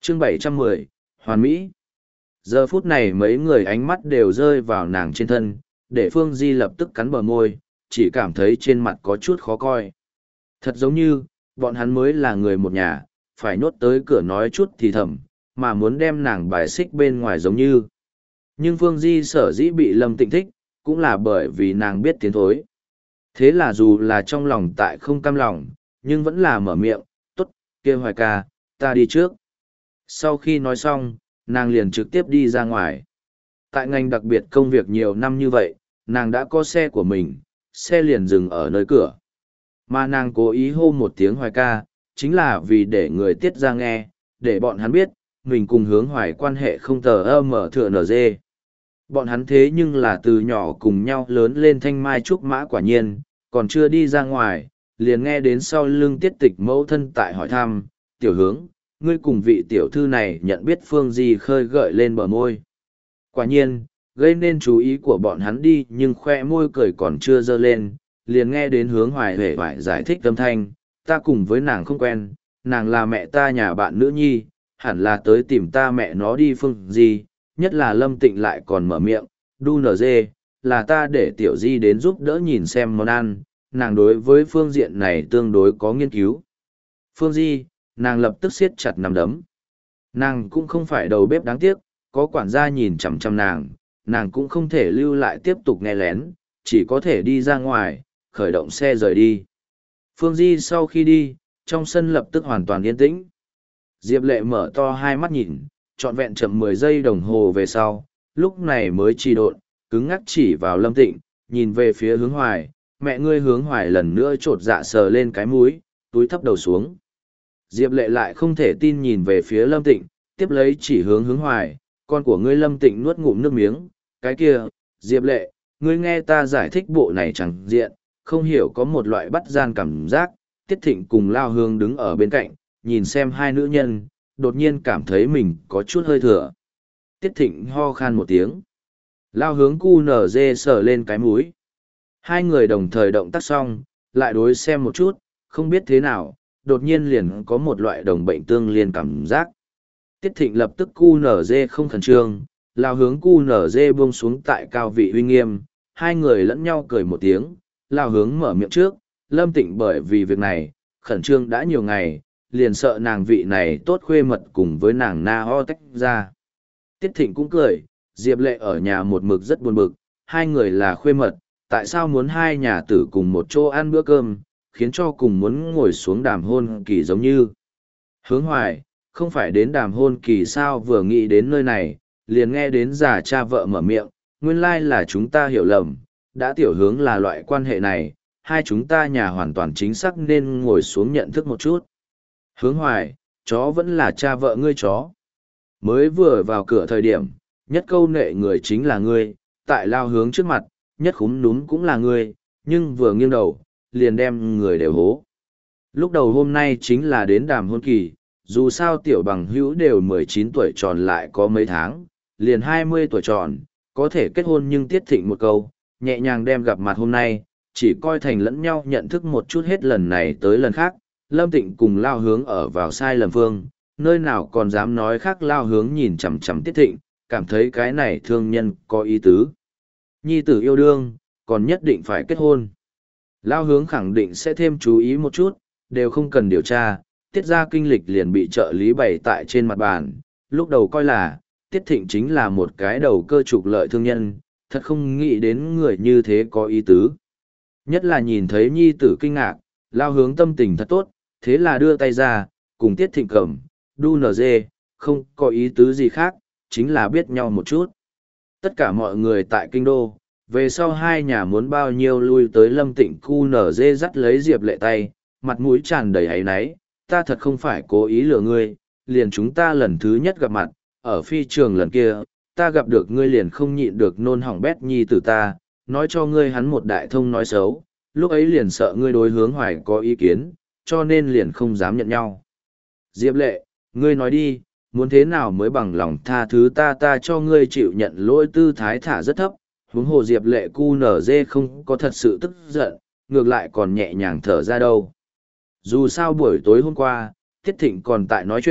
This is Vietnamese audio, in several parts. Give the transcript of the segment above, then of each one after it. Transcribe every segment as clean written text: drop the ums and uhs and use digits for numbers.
Chương 710, Hoàn Mỹ. Giờ phút này mấy người ánh mắt đều rơi vào nàng trên thân, để Phương Di lập tức cắn bờ môi, chỉ cảm thấy trên mặt có chút khó coi. Thật giống như, bọn hắn mới là người một nhà, phải nhốt tới cửa nói chút thì thầm, mà muốn đem nàng bài xích bên ngoài giống như. Nhưng Phương Di sở dĩ bị Lâm Tịnh thích, cũng là bởi vì nàng biết tiến thối. Thế là dù là trong lòng tại không cam lòng, nhưng vẫn là mở miệng, tốt, kia Hoài ca, ta đi trước. Sau khi nói xong, nàng liền trực tiếp đi ra ngoài. Tại ngành đặc biệt công việc nhiều năm như vậy, nàng đã có xe của mình, xe liền dừng ở nơi cửa. Mà nàng cố ý hô một tiếng Hoài ca, chính là vì để người tiết ra nghe, để bọn hắn biết, mình cùng Hướng Hoài quan hệ không tờ mở thừa nở dê. Bọn hắn thế nhưng là từ nhỏ cùng nhau lớn lên thanh mai trúc mã quả nhiên, còn chưa đi ra ngoài, liền nghe đến sau lưng tiết tịch mẫu thân tại hỏi thăm, tiểu Hướng, ngươi cùng vị tiểu thư này nhận biết Phương Di khơi gợi lên bờ môi. Quả nhiên, gây nên chú ý của bọn hắn đi nhưng khoe môi cười còn chưa dơ lên, liền nghe đến Hướng Hoài hề hoài giải thích âm thanh, ta cùng với nàng không quen, nàng là mẹ ta nhà bạn nữ nhi, hẳn là tới tìm ta mẹ nó đi Phương Di, nhất là Lâm Tịnh lại còn mở miệng, đu nở dê, là ta để tiểu Di đến giúp đỡ nhìn xem món ăn, nàng đối với phương diện này tương đối có nghiên cứu. Phương Di, nàng lập tức siết chặt nắm đấm. Nàng cũng không phải đầu bếp đáng tiếc, có quản gia nhìn chằm chằm nàng cũng không thể lưu lại tiếp tục nghe lén, chỉ có thể đi ra ngoài, khởi động xe rời đi. Phương Di sau khi đi, trong sân lập tức hoàn toàn yên tĩnh. Diệp Lệ mở to hai mắt nhìn, trọn vẹn chậm 10 giây đồng hồ về sau, lúc này mới trì độn, cứng ngắc chỉ vào Lâm Tịnh, nhìn về phía Hướng Hoài, mẹ ngươi Hướng Hoài lần nữa trột dạ sờ lên cái mũi, túi thấp đầu xuống. Diệp Lệ lại không thể tin nhìn về phía Lâm Tịnh, tiếp lấy chỉ hướng Hướng Hoài, con của ngươi. Lâm Tịnh nuốt ngụm nước miếng, cái kia, Diệp Lệ, ngươi nghe ta giải thích bộ này chẳng diện, không hiểu có một loại bắt gian cảm giác. Tiết Thịnh cùng Lao Hương đứng ở bên cạnh, nhìn xem hai nữ nhân, đột nhiên cảm thấy mình có chút hơi thừa. Tiết Thịnh ho khan một tiếng. Lao Hướng cu nở dê sờ lên cái mũi. Hai người đồng thời động tác xong, lại đối xem một chút, không biết thế nào, đột nhiên liền có một loại đồng bệnh tương liên cảm giác. Tiết Thịnh lập tức cu nở dê không khẩn trương, Lao Hướng cu nở dê buông xuống tại cao vị uy nghiêm, hai người lẫn nhau cười một tiếng, Lao Hướng mở miệng trước, Lâm Tịnh bởi vì việc này, khẩn trương đã nhiều ngày, liền sợ nàng vị này tốt khuê mật cùng với nàng na ho tách ra. Tiết Thịnh cũng cười, Diệp Lệ ở nhà một mực rất buồn bực, hai người là khuê mật, tại sao muốn hai nhà tử cùng một chỗ ăn bữa cơm, khiến cho cùng muốn ngồi xuống đàm hôn kỳ giống như. Hướng Hoài, không phải đến đàm hôn kỳ sao, vừa nghĩ đến nơi này, liền nghe đến già cha vợ mở miệng, nguyên lai là chúng ta hiểu lầm, đã tiểu Hướng là loại quan hệ này, hai chúng ta nhà hoàn toàn chính xác nên ngồi xuống nhận thức một chút. Hướng Hoài, chó vẫn là cha vợ ngươi chó. Mới vừa vào cửa thời điểm, nhất câu nệ người chính là ngươi, tại Lao Hướng trước mặt, nhất khúm núm cũng là ngươi, nhưng vừa nghiêng đầu, liền đem người đều hố. Lúc đầu hôm nay chính là đến đàm hôn kỳ, dù sao tiểu bằng hữu đều 19 tuổi tròn lại có mấy tháng, liền 20 tuổi tròn, có thể kết hôn nhưng Tiết Thịnh một câu, nhẹ nhàng đem gặp mặt hôm nay, chỉ coi thành lẫn nhau nhận thức một chút hết lần này tới lần khác. Lâm Tịnh cùng Lao Hướng ở vào sai lầm phương, nơi nào còn dám nói khác. Lao Hướng nhìn chằm chằm Tiết Thịnh, cảm thấy cái này thương nhân có ý tứ. Nhi tử yêu đương, còn nhất định phải kết hôn. Lao Hướng khẳng định sẽ thêm chú ý một chút, đều không cần điều tra, Tiết ra kinh lịch liền bị trợ lý bày tại trên mặt bàn. Lúc đầu coi là, Tiết Thịnh chính là một cái đầu cơ trục lợi thương nhân, thật không nghĩ đến người như thế có ý tứ. Nhất là nhìn thấy nhi tử kinh ngạc, Lao Hướng tâm tình thật tốt, thế là đưa tay ra, cùng Tiết Thịnh cầm, đu nở dê, không có ý tứ gì khác, chính là biết nhau một chút. Tất cả mọi người tại kinh đô, về sau hai nhà muốn bao nhiêu lui tới Lâm Tịnh cu nở dê dắt lấy Diệp Lệ tay, mặt mũi tràn đầy áy náy, ta thật không phải cố ý lừa ngươi, liền chúng ta lần thứ nhất gặp mặt, ở phi trường lần kia, ta gặp được ngươi liền không nhịn được nôn hỏng bét nhi tử ta, nói cho ngươi hắn một đại thông nói xấu, lúc ấy liền sợ ngươi đối Hướng Hoài có ý kiến, cho nên liền không dám nhận nhau. Diệp Lệ, ngươi nói đi, muốn thế nào mới bằng lòng tha thứ ta cho ngươi chịu nhận lỗi. Tư thái thả rất thấp, huống hồ Diệp Lệ cu nở dê không có thật sự tức giận, ngược lại còn nhẹ nhàng thở ra đâu. Dù sao buổi tối hôm qua, Tiết Thịnh còn tại nói chuyện,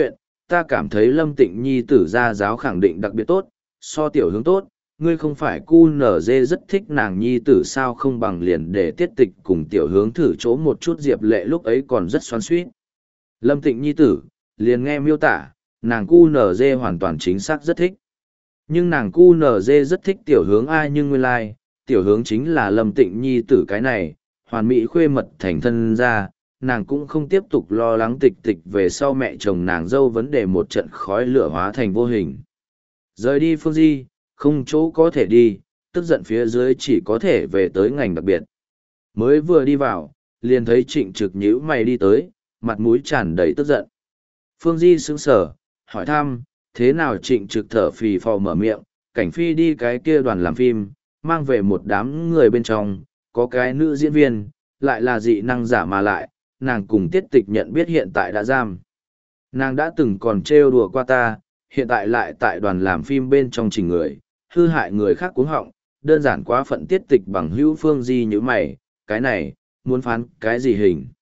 ta cảm thấy Lâm Tịnh Nhi tử gia giáo khẳng định đặc biệt tốt, so tiểu hướng tốt, ngươi không phải QNZ rất thích nàng nhi tử sao không bằng liền để tiết tịch cùng tiểu hướng thử chỗ một chút Diệp Lệ lúc ấy còn rất xoắn xuýt. Lâm Tịnh nhi tử, liền nghe miêu tả, nàng QNZ hoàn toàn chính xác rất thích. Nhưng nàng QNZ rất thích tiểu hướng ai nhưng nguyên lai, tiểu hướng chính là Lâm Tịnh nhi tử cái này, hoàn mỹ khuê mật thành thân ra, nàng cũng không tiếp tục lo lắng tịch tịch về sau mẹ chồng nàng dâu vấn đề một trận khói lửa hóa thành vô hình. Rời đi Phương Di, không chỗ có thể đi, tức giận phía dưới chỉ có thể về tới ngành đặc biệt. Mới vừa đi vào, liền thấy Trịnh Trực nhíu mày đi tới, mặt mũi tràn đầy tức giận. Phương Di sững sờ, hỏi thăm, thế nào Trịnh Trực thở phì phò mở miệng, Cảnh Phi đi cái kia đoàn làm phim, mang về một đám người bên trong, có cái nữ diễn viên, lại là dị năng giả mà lại, nàng cùng Tiết Tịch nhận biết hiện tại đã giam. Nàng đã từng còn trêu đùa qua ta, hiện tại lại tại đoàn làm phim bên trong chỉnh người, hư hại người khác cuống họng, đơn giản quá phận Tiết Tịch bằng hữu Phương Di như mày, cái này, muốn phán cái gì hình.